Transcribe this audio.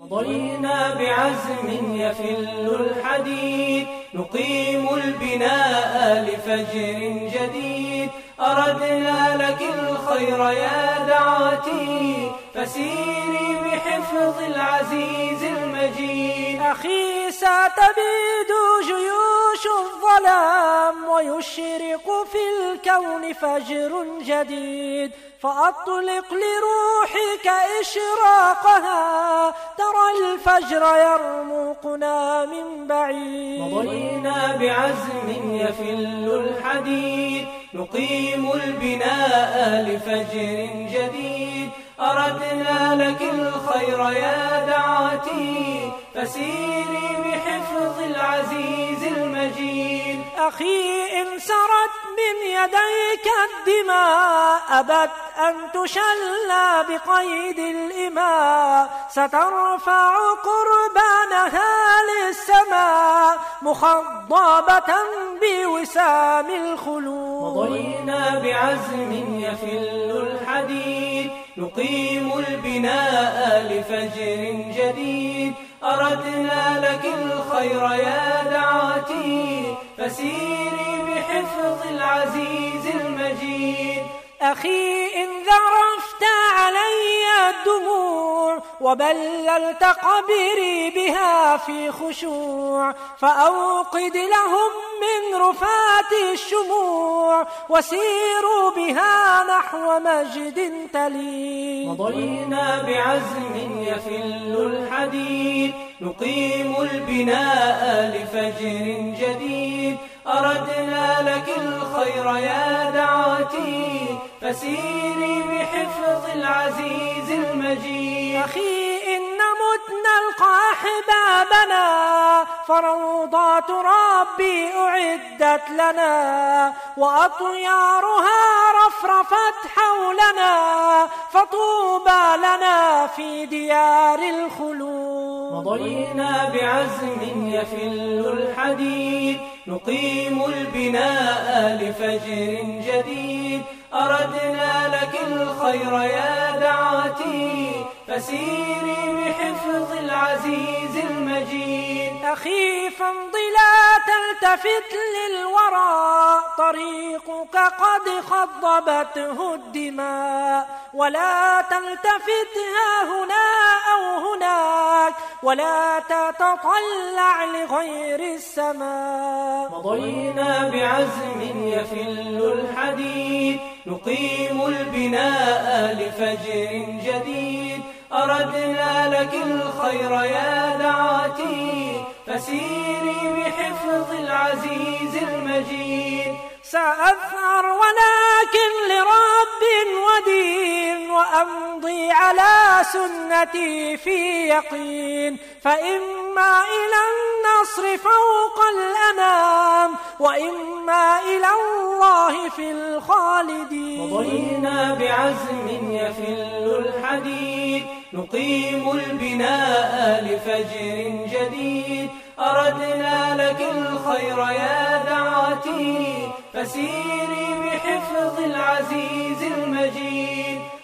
مضينا بعزم يفل الحديد نقيم البناء لفجر جديد أردنا لك الخير يا دعوتي فسيري بحفظ العزيز المجيد. أخي ستبيد جيوش الظلام ويشرق في الكون فجر جديد فأطلق لروحك إشراقها ترى الفجر يرمقنا من بعيد. مضينا بعزم يفل الحديد نقيم البناء لفجر جديد أردنا لك الخير يا دعوتي فسيري بحفظ العزيز المجيد. أخي إن سرت من يديك الدماء أبت أن تشلى بقيد الإماء سترفع قربانها للسماء مخضبة بوسام الخلود. مضينا بعزم يفل الحديد نقيم البناء لفجر جديد أردنا لك الخير يا دعوتي فسيري بحفظ العزيز المجيد. أخي إن ذرفت علي الدموع وبللت قبري بها في خشوع فأوقد لهم من رفات الشموع وسيروا بها نحو مجد تليد. مضينا بعزم يفل الحديد نقيم البناء لفجر جديد أردنا لك الخير يا دعوتي فسيري بحفظ العزيز المجيد. أخي إن متنا نلقى أحبابنا فروضات ربي أعدت لنا وأطيارها رفرفت حولنا فطوبى لنا في ديار الخلود. مضينا بعزم يفل الحديد نقيم البناء لفجر جديد أردنا لك الخير يا دعوتي فسيري بحفظ العزيز المجيد. أخي فامض لا تلتفت للورى طريقك قد خضبته الدماء ولا تلتفت ها هنا أو هناك ولا تتطلع لغير السماء. مضينا بعزم يفل الحديد نقيم البناء لفجر جديد أردنا لك الخير يا دعوتي فسيري بحفظ العزيز المجيد. سأثأر ولكن لرب ودين وأمضي على سنتي في يقين فإما إلى النصر فوق الأنام وإما إلى الله في الخالدين. مضينا بعزم يفل الحديد نقيم البناء لفجر جديد أردنا لك الخير يا دعوتي فسيري بحفظ العزيز المجيد.